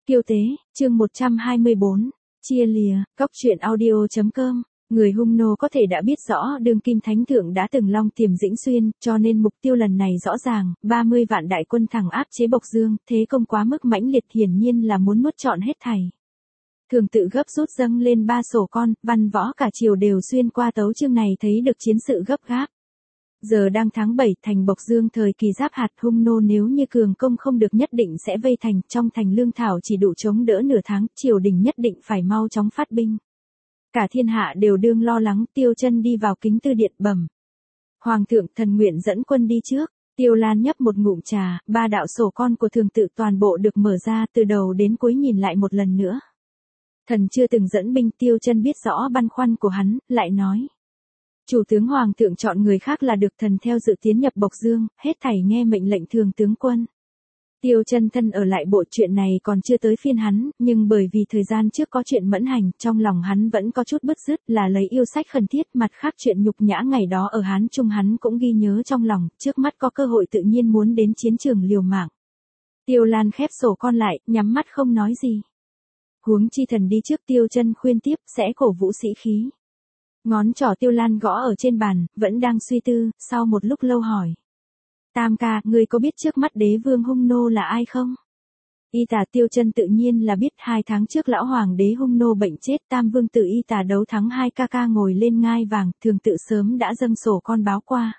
Kiêu tế, chương 124, chia lìa, góc truyện audio.com. Người Hung nô có thể đã biết rõ đương kim thánh thượng đã từng long tiềm Dĩnh Xuyên, cho nên mục tiêu lần này rõ ràng, 30 vạn đại quân thẳng áp chế Bộc Dương, thế công quá mức mãnh liệt, hiển nhiên là muốn nuốt trọn hết thảy. Thường tự gấp rút dâng lên 3 sổ con, văn võ cả triều đều xuyên qua tấu chương này thấy được chiến sự gấp gáp. Giờ đang tháng 7, thành Bộc Dương thời kỳ giáp hạt, Hung nô nếu như cường công không được nhất định sẽ vây thành, trong thành lương thảo chỉ đủ chống đỡ nửa tháng, triều đình nhất định phải mau chóng phát binh. Cả thiên hạ đều đương lo lắng, Tiêu Chân đi vào kính tư điện bẩm: Hoàng thượng, thần nguyện dẫn quân đi trước. Tiêu Lan nhấp một ngụm trà, 3 đạo sổ con của thường tự toàn bộ được mở ra, từ đầu đến cuối nhìn lại một lần nữa. Thần chưa từng dẫn binh. Tiêu Chân biết rõ băn khoăn của hắn, lại nói: Chủ tướng Hoàng thượng chọn người khác là được, thần theo dự tiến nhập Bộc Dương, hết thảy nghe mệnh lệnh thường tướng quân. Tiêu Chân thân ở lại bộ, chuyện này còn chưa tới phiên hắn, nhưng bởi vì thời gian trước có chuyện mẫn hành, trong lòng hắn vẫn có chút bứt rứt, là lấy yêu sách khẩn thiết, mặt khác chuyện nhục nhã ngày đó ở Hán Trung hắn cũng ghi nhớ trong lòng, trước mắt có cơ hội tự nhiên muốn đến chiến trường liều mạng. Tiêu Lan khép sổ con lại, nhắm mắt không nói gì. Huống chi thần đi trước, Tiêu Chân khuyên tiếp, sẽ cổ vũ sĩ khí. Ngón trỏ Tiêu Lan gõ ở trên bàn, vẫn đang suy tư, sau một lúc lâu hỏi: Tam ca, ngươi có biết trước mắt đế vương Hung nô là ai không? Y Tả. Tiêu Chân tự nhiên là biết, 2 tháng trước lão hoàng đế Hung nô bệnh chết, Tam vương tử Y Tả đấu thắng 2 ca ngồi lên ngai vàng, thường tự sớm đã dâng sổ con báo qua.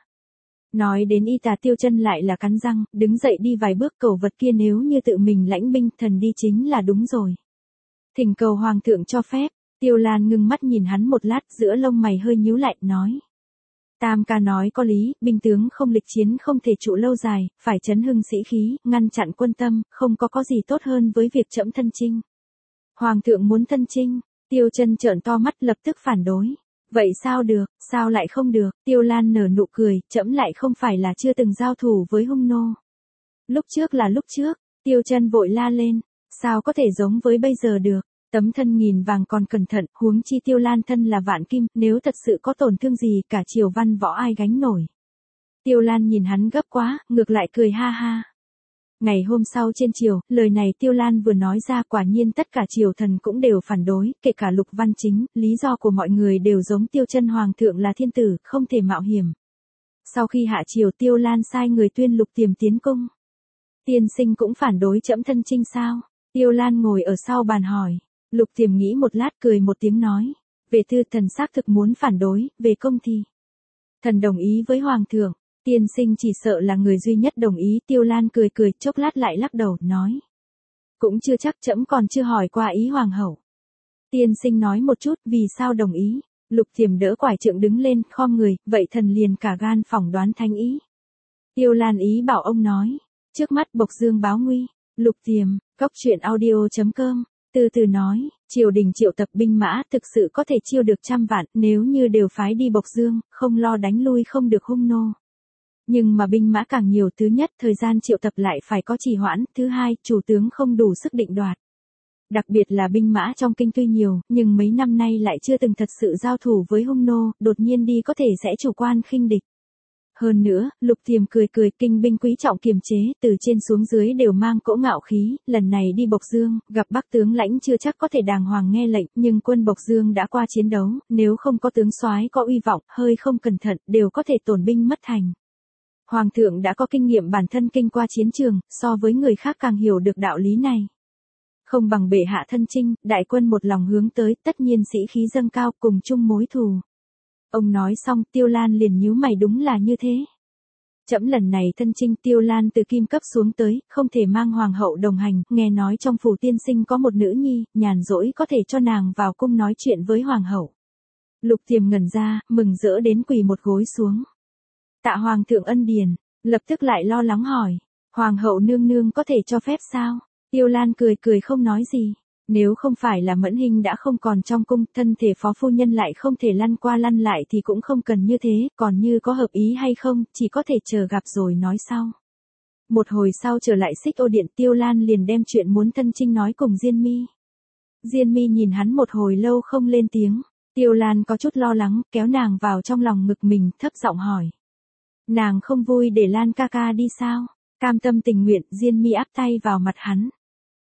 Nói đến Y Tả, Tiêu Chân lại là cắn răng, đứng dậy đi vài bước, cầu vật kia nếu như tự mình lãnh binh, thần đi chính là đúng rồi. Thỉnh cầu hoàng thượng cho phép. Tiêu Lan ngưng mắt nhìn hắn một lát, giữa lông mày hơi nhíu lại, nói: Tam ca nói có lý, binh tướng không lịch chiến không thể trụ lâu dài, phải chấn hưng sĩ khí, ngăn chặn quân tâm, không có gì tốt hơn với việc trẫm thân chinh. Hoàng thượng muốn thân chinh. Tiêu Chân trợn to mắt, lập tức phản đối: Vậy sao được, sao lại không được? Tiêu Lan nở nụ cười: Trẫm lại không phải là chưa từng giao thủ với Hung nô. Lúc trước là lúc trước. Tiêu Chân vội la lên: Sao có thể giống với bây giờ được? Tấm thân nghìn vàng còn cẩn thận, huống chi Tiêu Lan thân là vạn kim, nếu thật sự có tổn thương gì, cả triều văn võ ai gánh nổi. Tiêu Lan nhìn hắn gấp quá, ngược lại cười ha ha. Ngày hôm sau trên triều, lời này Tiêu Lan vừa nói ra, quả nhiên tất cả triều thần cũng đều phản đối, kể cả Lục Văn Chính, lý do của mọi người đều giống Tiêu Chân: Hoàng thượng là thiên tử, không thể mạo hiểm. Sau khi hạ triều, Tiêu Lan sai người tuyên Lục Tiềm tiến cung. Tiên sinh cũng phản đối trẫm thân chinh sao? Tiêu Lan ngồi ở sau bàn hỏi. Lục Tiềm nghĩ một lát, cười một tiếng nói: Về thư thần xác thực muốn phản đối, về công thì thần đồng ý với hoàng thượng. Tiên sinh chỉ sợ là người duy nhất đồng ý. Tiêu Lan cười, chốc lát lại lắc đầu, nói: Cũng chưa chắc, trẫm còn chưa hỏi qua ý hoàng hậu. Tiên sinh nói một chút, vì sao đồng ý? Lục Tiềm đỡ quải trượng đứng lên, khom người: Vậy thần liền cả gan phỏng đoán thánh ý. Tiêu Lan ý bảo ông nói: Trước mắt Bộc Dương báo nguy. Lục Tiềm, góc truyện audio.com. Từ từ nói: Triều đình triệu tập binh mã, thực sự có thể chiêu được 100 vạn, nếu như đều phái đi Bộc Dương, không lo đánh lui không được Hung nô. Nhưng mà binh mã càng nhiều, thứ nhất, thời gian triệu tập lại phải có trì hoãn, thứ hai, chủ tướng không đủ sức định đoạt. Đặc biệt là binh mã trong kinh tuy nhiều, nhưng mấy năm nay lại chưa từng thật sự giao thủ với Hung nô, đột nhiên đi có thể sẽ chủ quan khinh địch. Hơn nữa, Lục Tiềm cười, kinh binh quý trọng kiềm chế, từ trên xuống dưới đều mang cỗ ngạo khí, lần này đi Bộc Dương, gặp Bắc tướng lãnh chưa chắc có thể đàng hoàng nghe lệnh, nhưng quân Bộc Dương đã qua chiến đấu, nếu không có tướng soái có uy vọng, hơi không cẩn thận, đều có thể tổn binh mất thành. Hoàng thượng đã có kinh nghiệm bản thân kinh qua chiến trường, so với người khác càng hiểu được đạo lý này. Không bằng bệ hạ thân chinh, đại quân một lòng hướng tới, tất nhiên sĩ khí dâng cao, cùng chung mối thù. Ông nói xong, Tiêu Lan liền nhíu mày, đúng là như thế. Trẫm lần này thân chinh. Tiêu Lan từ kim cấp xuống tới, không thể mang hoàng hậu đồng hành, nghe nói trong phủ tiên sinh có một nữ nhi, nhàn rỗi có thể cho nàng vào cung nói chuyện với hoàng hậu. Lục Tiềm ngẩn ra, mừng rỡ đến quỳ một gối xuống. Tạ hoàng thượng ân điển. Lập tức lại lo lắng hỏi: Hoàng hậu nương nương có thể cho phép sao? Tiêu Lan cười không nói gì. Nếu không phải là Mẫn Hinh đã không còn trong cung, thân thể phó phu nhân lại không thể lăn qua lăn lại thì cũng không cần như thế, còn như có hợp ý hay không, chỉ có thể chờ gặp rồi nói sau. Một hồi sau trở lại Xích Ô điện, Tiêu Lan liền đem chuyện muốn thân chinh nói cùng Diên Mi. Diên Mi nhìn hắn một hồi lâu không lên tiếng. Tiêu Lan có chút lo lắng, kéo nàng vào trong lòng ngực mình, thấp giọng hỏi: Nàng không vui để Lan ca ca đi sao? Cam tâm tình nguyện. Diên Mi áp tay vào mặt hắn.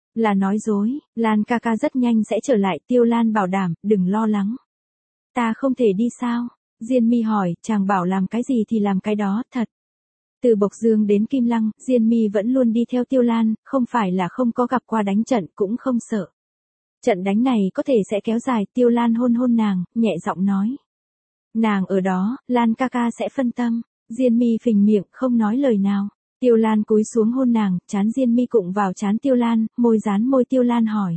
Là nói dối, Lan ca ca rất nhanh sẽ trở lại, Tiêu Lan bảo đảm, đừng lo lắng. Ta không thể đi sao? Diên My hỏi, chàng bảo làm cái gì thì làm cái đó, thật. Từ Bộc Dương đến Kim Lăng, Diên My vẫn luôn đi theo Tiêu Lan, không phải là không có gặp qua đánh trận, cũng không sợ. Trận đánh này có thể sẽ kéo dài, Tiêu Lan hôn hôn nàng, nhẹ giọng nói. Nàng ở đó, Lan ca ca sẽ phân tâm. Diên My phình miệng, không nói lời nào. Tiêu Lan cúi xuống hôn nàng, trán Diên My cụng vào trán Tiêu Lan, môi dán môi Tiêu Lan hỏi.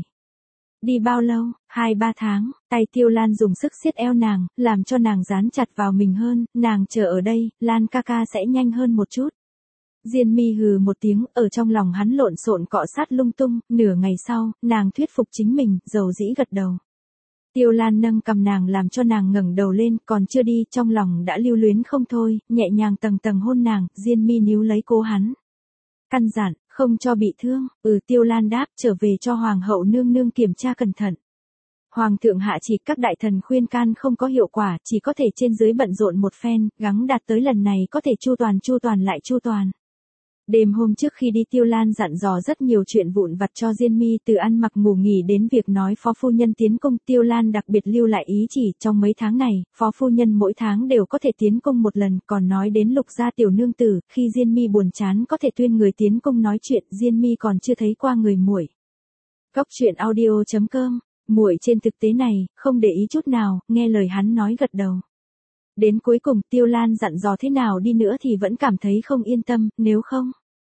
Đi bao lâu? 2-3 tháng, tay Tiêu Lan dùng sức siết eo nàng, làm cho nàng dán chặt vào mình hơn, nàng chờ ở đây, Lan ca ca sẽ nhanh hơn một chút. Diên My hừ một tiếng, ở trong lòng hắn lộn xộn cọ sát lung tung, nửa ngày sau, nàng thuyết phục chính mình, dầu dĩ gật đầu. Tiêu Lan nâng cầm nàng làm cho nàng ngẩng đầu lên, còn chưa đi, trong lòng đã lưu luyến không thôi, nhẹ nhàng tầng tầng hôn nàng, Diên My níu lấy cô hắn. Căn dặn, không cho bị thương, Tiêu Lan đáp, trở về cho Hoàng hậu nương nương kiểm tra cẩn thận. Hoàng thượng hạ chỉ, các đại thần khuyên can không có hiệu quả, chỉ có thể trên dưới bận rộn một phen, gắng đạt tới lần này có thể chu toàn lại chu toàn. Đêm hôm trước khi đi Tiêu Lan dặn dò rất nhiều chuyện vụn vặt cho Diên My, từ ăn mặc ngủ nghỉ đến việc nói phó phu nhân tiến cung. Tiêu Lan đặc biệt lưu lại ý chỉ, trong mấy tháng này, phó phu nhân mỗi tháng đều có thể tiến cung một lần, còn nói đến Lục gia tiểu nương tử, khi Diên My buồn chán có thể tuyên người tiến cung nói chuyện, Diên My còn chưa thấy qua người muội. Góc truyện audio.com, muội trên thực tế này, không để ý chút nào, nghe lời hắn nói gật đầu. Đến cuối cùng Tiêu Lan dặn dò thế nào đi nữa thì vẫn cảm thấy không yên tâm, nếu không.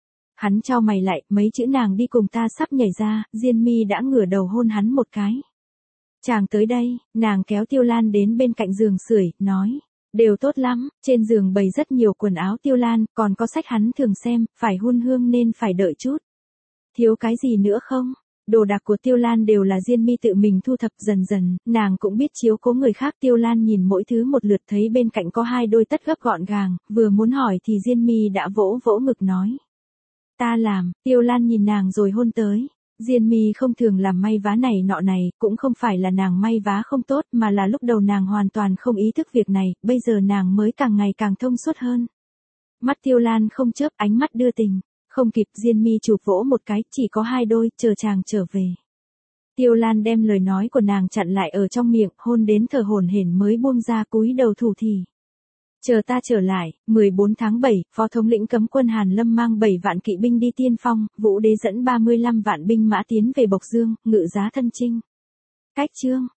Hắn chau mày lại, mấy chữ nàng đi cùng ta sắp nhảy ra, Diên My đã ngửa đầu hôn hắn một cái. Chàng tới đây, nàng kéo Tiêu Lan đến bên cạnh giường sưởi, nói. Đều tốt lắm, trên giường bày rất nhiều quần áo Tiêu Lan, còn có sách hắn thường xem, phải hun hương nên phải đợi chút. Thiếu cái gì nữa không? Đồ đạc của Tiêu Lan đều là Diên My tự mình thu thập, dần dần, nàng cũng biết chiếu cố người khác. Tiêu Lan nhìn mỗi thứ một lượt, thấy bên cạnh có 2 đôi tất gấp gọn gàng, vừa muốn hỏi thì Diên My đã vỗ vỗ ngực nói. Ta làm. Tiêu Lan nhìn nàng rồi hôn tới. Diên My không thường làm may vá này nọ này, cũng không phải là nàng may vá không tốt, mà là lúc đầu nàng hoàn toàn không ý thức việc này, bây giờ nàng mới càng ngày càng thông suốt hơn. Mắt Tiêu Lan không chớp, ánh mắt đưa tình. Không kịp, Diên My chụp vỗ một cái, chỉ có 2 đôi, chờ chàng trở về. Tiêu Lan đem lời nói của nàng chặn lại ở trong miệng, hôn đến thở hổn hển mới buông ra, cúi đầu thủ thỉ. Chờ ta trở lại, 14 tháng 7, Phó thống lĩnh cấm quân Hàn Lâm mang 7 vạn kỵ binh đi tiên phong, Vũ Đế dẫn 35 vạn binh mã tiến về Bộc Dương, ngự giá thân chinh. Cách chương